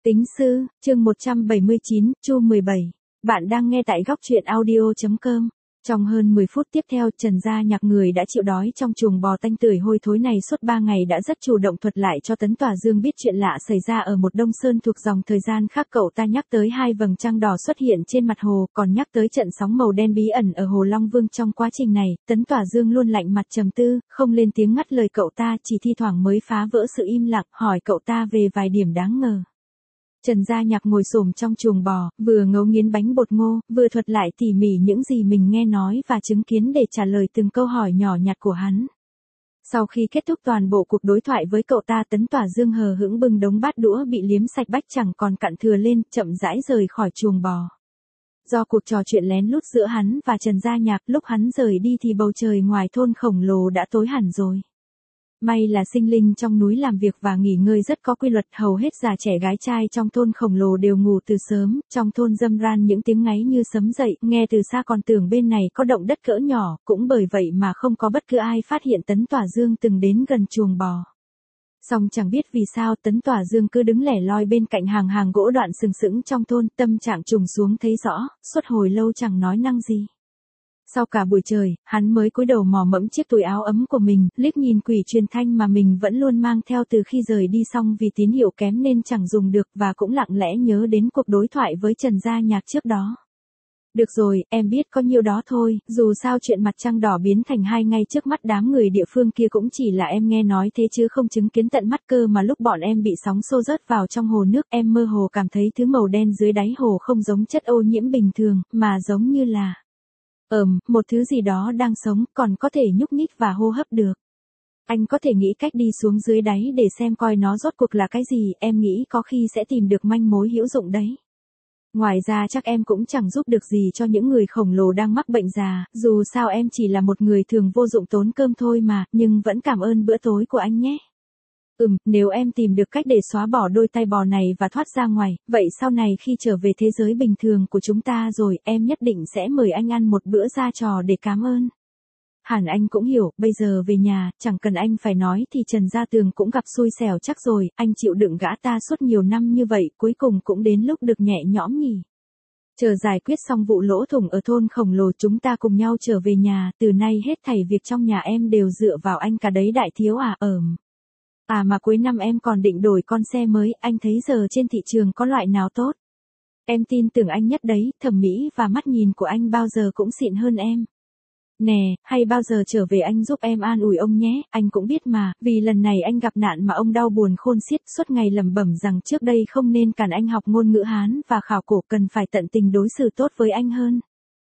Tính sư, chương 179, Chu 17. Bạn đang nghe tại góc truyện audio.com. Trong hơn 10 phút tiếp theo, Trần Gia Nhạc người đã chịu đói trong chuồng bò tanh tưởi hôi thối này suốt 3 ngày đã rất chủ động thuật lại cho Tấn Tỏa Dương biết chuyện lạ xảy ra ở một Đông Sơn thuộc dòng thời gian khác. Cậu ta nhắc tới 2 vầng trăng đỏ xuất hiện trên mặt hồ, còn nhắc tới trận sóng màu đen bí ẩn ở hồ Long Vương. Trong quá trình này, Tấn Tỏa Dương luôn lạnh mặt trầm tư, không lên tiếng ngắt lời cậu ta, chỉ thi thoảng mới phá vỡ sự im lặng, hỏi cậu ta về vài điểm đáng ngờ. Trần Gia Nhạc ngồi xổm trong chuồng bò, vừa ngấu nghiến bánh bột ngô, vừa thuật lại tỉ mỉ những gì mình nghe nói và chứng kiến để trả lời từng câu hỏi nhỏ nhặt của hắn. Sau khi kết thúc toàn bộ cuộc đối thoại với cậu ta, Tấn Tỏa Dương hờ hững bưng đống bát đũa bị liếm sạch bách chẳng còn cặn thừa lên, chậm rãi rời khỏi chuồng bò. Do cuộc trò chuyện lén lút giữa hắn và Trần Gia Nhạc, lúc hắn rời đi thì bầu trời ngoài thôn khổng lồ đã tối hẳn rồi. May là sinh linh trong núi làm việc và nghỉ ngơi rất có quy luật, hầu hết già trẻ gái trai trong thôn khổng lồ đều ngủ từ sớm. Trong thôn râm ran những tiếng ngáy như sấm dậy, nghe từ xa còn tưởng bên này có động đất cỡ nhỏ, cũng bởi vậy mà không có bất cứ ai phát hiện Tấn Tỏa Dương từng đến gần chuồng bò. Song chẳng biết vì sao Tấn Tỏa Dương cứ đứng lẻ loi bên cạnh hàng gỗ đoạn sừng sững trong thôn, tâm trạng trùng xuống thấy rõ, suốt hồi lâu chẳng nói năng gì. Sau cả buổi trời, hắn mới cúi đầu mò mẫm chiếc túi áo ấm của mình, liếc nhìn quỷ truyền thanh mà mình vẫn luôn mang theo từ khi rời đi, xong vì tín hiệu kém nên chẳng dùng được, và cũng lặng lẽ nhớ đến cuộc đối thoại với Trần Gia Nhạc trước đó. Được rồi, em biết có nhiêu đó thôi, dù sao chuyện mặt trăng đỏ biến thành 2 ngay trước mắt đám người địa phương kia cũng chỉ là em nghe nói thế chứ không chứng kiến tận mắt cơ mà. Lúc bọn em bị sóng xô rớt vào trong hồ nước, em mơ hồ cảm thấy thứ màu đen dưới đáy hồ không giống chất ô nhiễm bình thường, mà giống như là một thứ gì đó đang sống, còn có thể nhúc nhích và hô hấp được. Anh có thể nghĩ cách đi xuống dưới đáy để xem coi nó rốt cuộc là cái gì, em nghĩ có khi sẽ tìm được manh mối hữu dụng đấy. Ngoài ra chắc em cũng chẳng giúp được gì cho những người khổng lồ đang mắc bệnh già, dù sao em chỉ là một người thường vô dụng tốn cơm thôi mà, nhưng vẫn cảm ơn bữa tối của anh nhé. Nếu em tìm được cách để xóa bỏ đôi tai bò này và thoát ra ngoài, vậy sau này khi trở về thế giới bình thường của chúng ta rồi, em nhất định sẽ mời anh ăn một bữa ra trò để cảm ơn. Hẳn anh cũng hiểu, bây giờ về nhà, chẳng cần anh phải nói thì Trần Gia Tường cũng gặp xui xẻo chắc rồi, anh chịu đựng gã ta suốt nhiều năm như vậy, cuối cùng cũng đến lúc được nhẹ nhõm nhỉ. Chờ giải quyết xong vụ lỗ thủng ở thôn khổng lồ, chúng ta cùng nhau trở về nhà, từ nay hết thảy việc trong nhà em đều dựa vào anh cả đấy đại thiếu à. Mà cuối năm em còn định đổi con xe mới, anh thấy giờ trên thị trường có loại nào tốt? Em tin tưởng anh nhất đấy, thẩm mỹ và mắt nhìn của anh bao giờ cũng xịn hơn em. Nè, hay bao giờ trở về anh giúp em an ủi ông nhé, anh cũng biết mà, vì lần này anh gặp nạn mà ông đau buồn khôn xiết, suốt ngày lẩm bẩm rằng trước đây không nên cản anh học ngôn ngữ Hán và khảo cổ, cần phải tận tình đối xử tốt với anh hơn.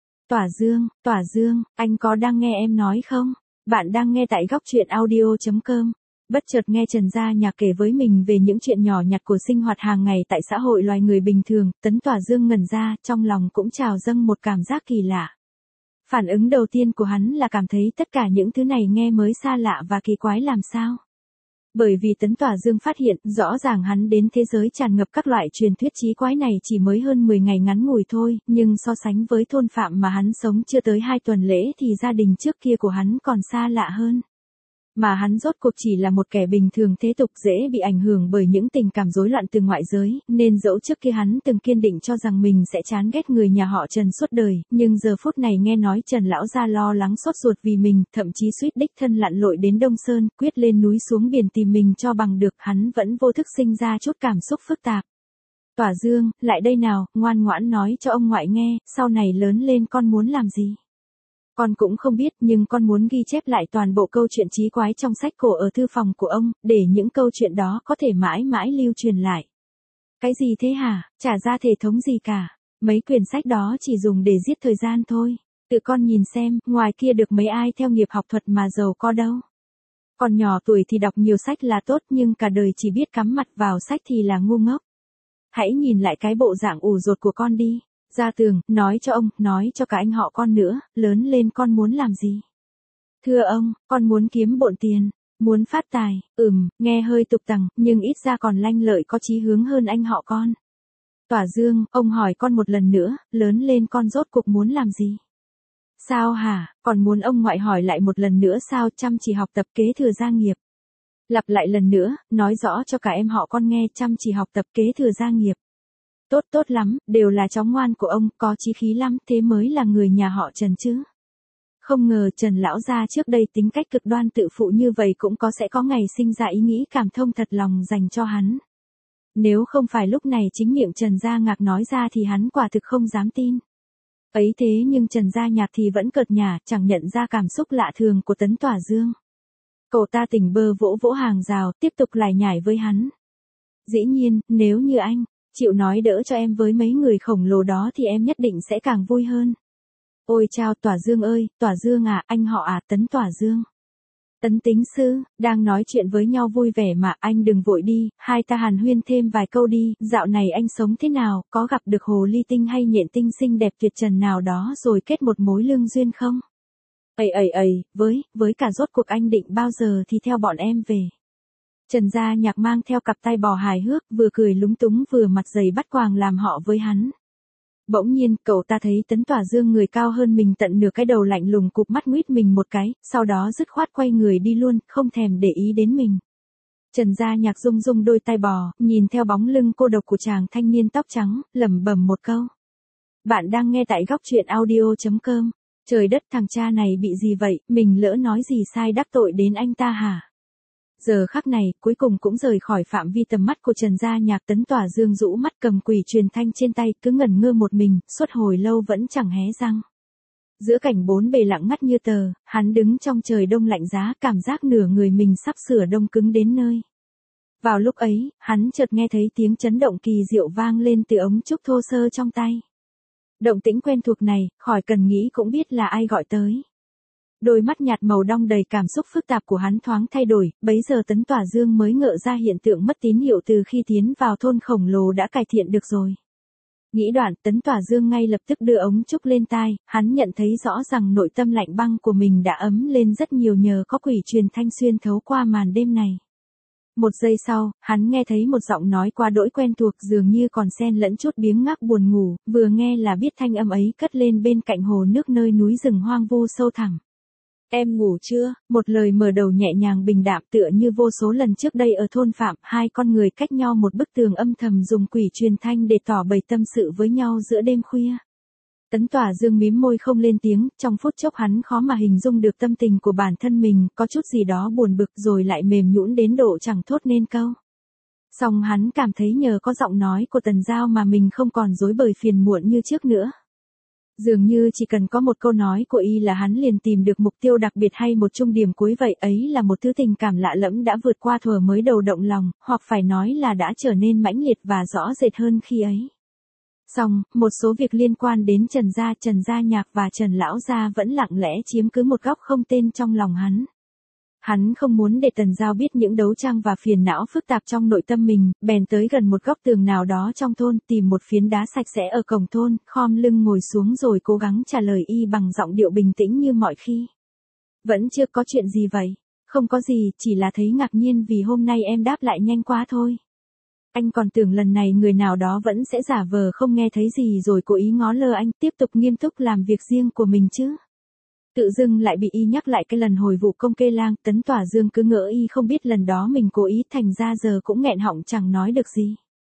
Tỏa Dương, anh có đang nghe em nói không? Bạn đang nghe tại góc truyện audio.com. Bất chợt nghe Trần Gia Nhạc kể với mình về những chuyện nhỏ nhặt của sinh hoạt hàng ngày tại xã hội loài người bình thường, Tấn Tỏa Dương ngẩn ra, trong lòng cũng trào dâng một cảm giác kỳ lạ. Phản ứng đầu tiên của hắn là cảm thấy tất cả những thứ này nghe mới xa lạ và kỳ quái làm sao. Bởi vì Tấn Tỏa Dương phát hiện, rõ ràng hắn đến thế giới tràn ngập các loại truyền thuyết chí quái này chỉ mới hơn 10 ngày ngắn ngủi thôi, nhưng so sánh với thôn Phạm mà hắn sống chưa tới 2 tuần lễ thì gia đình trước kia của hắn còn xa lạ hơn. Mà hắn rốt cuộc chỉ là một kẻ bình thường thế tục, dễ bị ảnh hưởng bởi những tình cảm rối loạn từ ngoại giới, nên dẫu trước kia hắn từng kiên định cho rằng mình sẽ chán ghét người nhà họ Trần suốt đời, nhưng giờ phút này nghe nói Trần lão gia lo lắng sốt ruột vì mình, thậm chí suýt đích thân lặn lội đến Đông Sơn, quyết lên núi xuống biển tìm mình cho bằng được, hắn vẫn vô thức sinh ra chút cảm xúc phức tạp. Tỏa Dương, lại đây nào, ngoan ngoãn nói cho ông ngoại nghe, sau này lớn lên con muốn làm gì? Con cũng không biết, nhưng con muốn ghi chép lại toàn bộ câu chuyện chí quái trong sách cổ ở thư phòng của ông, để những câu chuyện đó có thể mãi mãi lưu truyền lại. Cái gì thế hả? Chả ra thể thống gì cả. Mấy quyển sách đó chỉ dùng để giết thời gian thôi. Tự con nhìn xem, ngoài kia được mấy ai theo nghiệp học thuật mà giàu có đâu. Còn nhỏ tuổi thì đọc nhiều sách là tốt, nhưng cả đời chỉ biết cắm mặt vào sách thì là ngu ngốc. Hãy nhìn lại cái bộ dạng ủ rột của con đi. Gia Tường, nói cho ông, nói cho cả anh họ con nữa, lớn lên con muốn làm gì? Thưa ông, con muốn kiếm bộn tiền, muốn phát tài, nghe hơi tục tằng, nhưng ít ra còn lanh lợi có chí hướng hơn anh họ con. Tỏa Dương, ông hỏi con một lần nữa, lớn lên con rốt cuộc muốn làm gì? Sao hả, còn muốn ông ngoại hỏi lại một lần nữa sao? Chăm chỉ học tập kế thừa gia nghiệp. Lặp lại lần nữa, nói rõ cho cả em họ con nghe, chăm chỉ học tập kế thừa gia nghiệp. Tốt tốt lắm, đều là cháu ngoan của ông, có chí khí lắm, thế mới là người nhà họ Trần chứ. Không ngờ Trần lão gia trước đây tính cách cực đoan tự phụ như vậy cũng sẽ có ngày sinh ra ý nghĩ cảm thông thật lòng dành cho hắn. Nếu không phải lúc này chính miệng Trần Gia Ngạc nói ra thì hắn quả thực không dám tin. Ấy thế nhưng Trần Gia Nhạc thì vẫn cợt nhả, chẳng nhận ra cảm xúc lạ thường của Tấn Tỏa Dương. Cậu ta tỉnh bơ vỗ vỗ hàng rào, tiếp tục lải nhải với hắn. Dĩ nhiên, nếu như anh chịu nói đỡ cho em với mấy người khổng lồ đó thì em nhất định sẽ càng vui hơn. Ôi chao Tỏa Dương ơi, Tỏa Dương à, anh họ à, Tấn Tỏa Dương. Tấn tính sư, đang nói chuyện với nhau vui vẻ mà, anh đừng vội đi, hai ta hàn huyên thêm vài câu đi, dạo này anh sống thế nào, có gặp được hồ ly tinh hay nhện tinh xinh đẹp tuyệt trần nào đó rồi kết một mối lương duyên không? Với cả rốt cuộc anh định bao giờ thì theo bọn em về. Trần Gia Nhạc mang theo cặp tay bò hài hước, vừa cười lúng túng vừa mặt dày bắt quàng làm họ với hắn. Bỗng nhiên, cậu ta thấy Tấn Tỏa Dương người cao hơn mình tận nửa cái đầu lạnh lùng cụp mắt nguyết mình một cái, sau đó dứt khoát quay người đi luôn, không thèm để ý đến mình. Trần Gia Nhạc rung rung đôi tay bò, nhìn theo bóng lưng cô độc của chàng thanh niên tóc trắng, lẩm bẩm một câu. Bạn đang nghe tại góc truyện audio.com. Trời đất, thằng cha này bị gì vậy, mình lỡ nói gì sai đắc tội đến anh ta hả? Giờ khắc này, cuối cùng cũng rời khỏi phạm vi tầm mắt của Trần Gia Nhạc. Tấn Tỏa Dương rũ mắt cầm quỷ truyền thanh trên tay, cứ ngẩn ngơ một mình, suốt hồi lâu vẫn chẳng hé răng. Giữa cảnh bốn bề lặng ngắt như tờ, hắn đứng trong trời đông lạnh giá, cảm giác nửa người mình sắp sửa đông cứng đến nơi. Vào lúc ấy, hắn chợt nghe thấy tiếng chấn động kỳ diệu vang lên từ ống trúc thô sơ trong tay. Động tĩnh quen thuộc này, khỏi cần nghĩ cũng biết là ai gọi tới. Đôi mắt nhạt màu đong đầy cảm xúc phức tạp của hắn thoáng thay đổi, bấy giờ Tấn Tỏa Dương mới ngỡ ra hiện tượng mất tín hiệu từ khi tiến vào thôn khổng lồ đã cải thiện được rồi. Nghĩ đoạn, Tấn Tỏa Dương ngay lập tức đưa ống trúc lên tai, hắn nhận thấy rõ rằng nội tâm lạnh băng của mình đã ấm lên rất nhiều nhờ có quỷ truyền thanh xuyên thấu qua màn đêm này. Một giây sau, hắn nghe thấy một giọng nói quá đỗi quen thuộc, dường như còn xen lẫn chút biếng ngáp buồn ngủ, vừa nghe là biết thanh âm ấy cất lên bên cạnh hồ nước nơi núi rừng hoang vu sâu thẳm. Em ngủ chưa? Một lời mở đầu nhẹ nhàng bình đạm tựa như vô số lần trước đây ở thôn Phạm, hai con người cách nhau một bức tường âm thầm dùng quỷ truyền thanh để tỏ bày tâm sự với nhau giữa đêm khuya. Tấn Tỏa Dương mím môi không lên tiếng, trong phút chốc hắn khó mà hình dung được tâm tình của bản thân mình, có chút gì đó buồn bực rồi lại mềm nhũn đến độ chẳng thốt nên câu. Song hắn cảm thấy nhờ có giọng nói của Tần Giao mà mình không còn rối bời phiền muộn như trước nữa. Dường như chỉ cần có một câu nói của y là hắn liền tìm được mục tiêu đặc biệt hay một trung điểm cuối vậy, ấy là một thứ tình cảm lạ lẫm đã vượt qua thuở mới đầu động lòng, hoặc phải nói là đã trở nên mãnh liệt và rõ rệt hơn khi ấy. Song, một số việc liên quan đến Trần Gia Nhạc và Trần Lão Gia vẫn lặng lẽ chiếm cứ một góc không tên trong lòng hắn. Hắn không muốn để Tần Giao biết những đấu tranh và phiền não phức tạp trong nội tâm mình, bèn tới gần một góc tường nào đó trong thôn, tìm một phiến đá sạch sẽ ở cổng thôn, khom lưng ngồi xuống rồi cố gắng trả lời y bằng giọng điệu bình tĩnh như mọi khi. Vẫn chưa có chuyện gì vậy? Không có gì, chỉ là thấy ngạc nhiên vì hôm nay em đáp lại nhanh quá thôi. Anh còn tưởng lần này người nào đó vẫn sẽ giả vờ không nghe thấy gì rồi cố ý ngó lơ anh, tiếp tục nghiêm túc làm việc riêng của mình chứ. Tự dưng lại bị y nhắc lại cái lần hồi vụ công kê lang, Tấn Tỏa Dương cứ ngỡ y không biết lần đó mình cố ý, thành ra giờ cũng nghẹn họng chẳng nói được gì.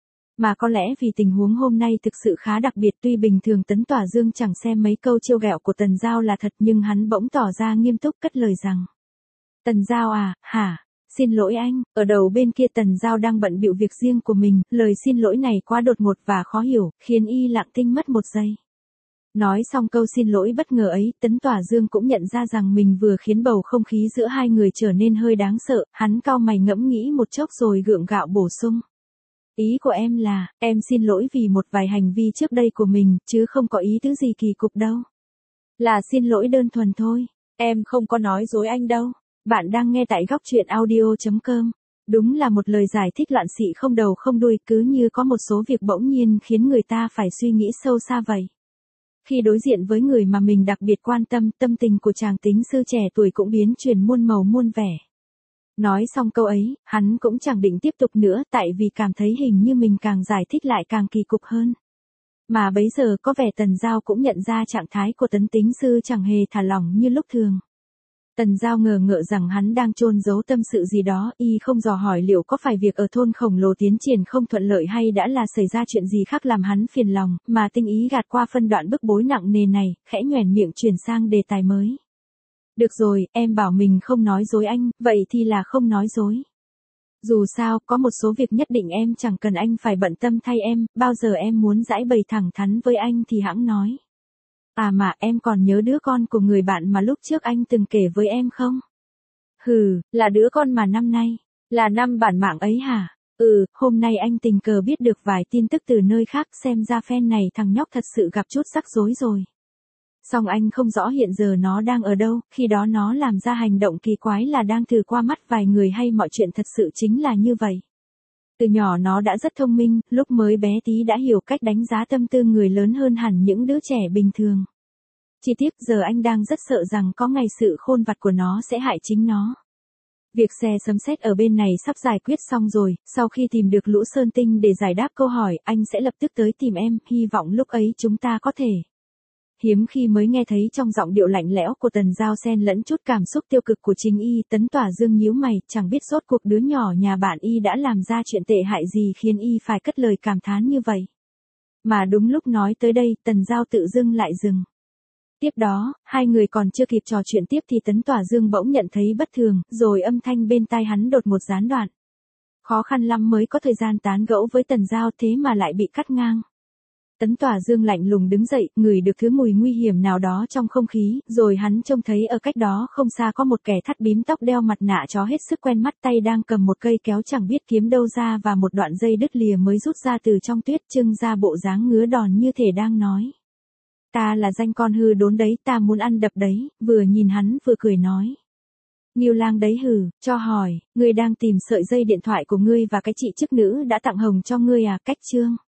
Mà có lẽ vì tình huống hôm nay thực sự khá đặc biệt, tuy bình thường Tấn Tỏa Dương chẳng xem mấy câu trêu ghẹo của Tần Giao là thật, nhưng hắn bỗng tỏ ra nghiêm túc cất lời rằng. Tần Giao à, hả? Xin lỗi anh, ở đầu bên kia Tần Giao đang bận bịu việc riêng của mình, lời xin lỗi này quá đột ngột và khó hiểu, khiến y lặng thinh mất một giây. Nói xong câu xin lỗi bất ngờ ấy, Tấn Tỏa Dương cũng nhận ra rằng mình vừa khiến bầu không khí giữa hai người trở nên hơi đáng sợ, hắn cau mày ngẫm nghĩ một chốc rồi gượng gạo bổ sung. Ý của em là, em xin lỗi vì một vài hành vi trước đây của mình, chứ không có ý tứ gì kỳ cục đâu. Là xin lỗi đơn thuần thôi, em không có nói dối anh đâu. Bạn đang nghe tại góc truyện audio.com. Đúng là một lời giải thích loạn xị không đầu không đuôi, cứ như có một số việc bỗng nhiên khiến người ta phải suy nghĩ sâu xa vậy. Khi đối diện với người mà mình đặc biệt quan tâm, tâm tình của chàng tính sư trẻ tuổi cũng biến chuyển muôn màu muôn vẻ. Nói xong câu ấy, hắn cũng chẳng định tiếp tục nữa, tại vì cảm thấy hình như mình càng giải thích lại càng kỳ cục hơn. Mà bấy giờ có vẻ Tần Giao cũng nhận ra trạng thái của Tấn tính sư chẳng hề thả lỏng như lúc thường. Tần Giao ngờ ngợ rằng hắn đang chôn giấu tâm sự gì đó, y không dò hỏi liệu có phải việc ở thôn khổng lồ tiến triển không thuận lợi hay đã là xảy ra chuyện gì khác làm hắn phiền lòng, mà tinh ý gạt qua phân đoạn bức bối nặng nề này, khẽ nhoẻn miệng chuyển sang đề tài mới. Được rồi, em bảo mình không nói dối anh, vậy thì là không nói dối. Dù sao, có một số việc nhất định em chẳng cần anh phải bận tâm thay em, bao giờ em muốn giãi bày thẳng thắn với anh thì hẵng nói. À mà em còn nhớ đứa con của người bạn mà lúc trước anh từng kể với em không? Hừ, là đứa con mà năm nay, là năm bản mạng ấy hả? Hôm nay anh tình cờ biết được vài tin tức từ nơi khác, xem ra phen này thằng nhóc thật sự gặp chút rắc rối rồi. Song anh không rõ hiện giờ nó đang ở đâu, khi đó nó làm ra hành động kỳ quái là đang thử qua mắt vài người hay mọi chuyện thật sự chính là như vậy. Từ nhỏ nó đã rất thông minh, lúc mới bé tí đã hiểu cách đánh giá tâm tư người lớn hơn hẳn những đứa trẻ bình thường. Chỉ tiếc giờ anh đang rất sợ rằng có ngày sự khôn vặt của nó sẽ hại chính nó. Việc xe sấm sét ở bên này sắp giải quyết xong rồi, sau khi tìm được Lũ Sơn Tinh để giải đáp câu hỏi, anh sẽ lập tức tới tìm em, hy vọng lúc ấy chúng ta có thể. Hiếm khi mới nghe thấy trong giọng điệu lạnh lẽo của Tần Giao xen lẫn chút cảm xúc tiêu cực của chính y. Tấn Tỏa Dương nhíu mày, chẳng biết rốt cuộc đứa nhỏ nhà bạn y đã làm ra chuyện tệ hại gì khiến y phải cất lời cảm thán như vậy. Mà đúng lúc nói tới đây, Tần Giao tự dưng lại dừng. Tiếp đó, hai người còn chưa kịp trò chuyện tiếp thì Tấn Tỏa Dương bỗng nhận thấy bất thường, rồi âm thanh bên tai hắn đột ngột gián đoạn. Khó khăn lắm mới có thời gian tán gẫu với Tần Giao, thế mà lại bị cắt ngang. Tấn Tỏa Dương lạnh lùng đứng dậy, ngửi được thứ mùi nguy hiểm nào đó trong không khí, rồi hắn trông thấy ở cách đó không xa có một kẻ thắt bím tóc đeo mặt nạ chó hết sức quen mắt, tay đang cầm một cây kéo chẳng biết kiếm đâu ra và một đoạn dây đứt lìa mới rút ra từ trong tuyết, trưng ra bộ dáng ngứa đòn như thể đang nói. Ta là danh con hư đốn đấy, ta muốn ăn đập đấy, vừa nhìn hắn vừa cười nói. Nghiêu Lang đấy hừ, cho hỏi, ngươi đang tìm sợi dây điện thoại của ngươi và cái chị chức nữ đã tặng hồng cho ngươi à, cách chương.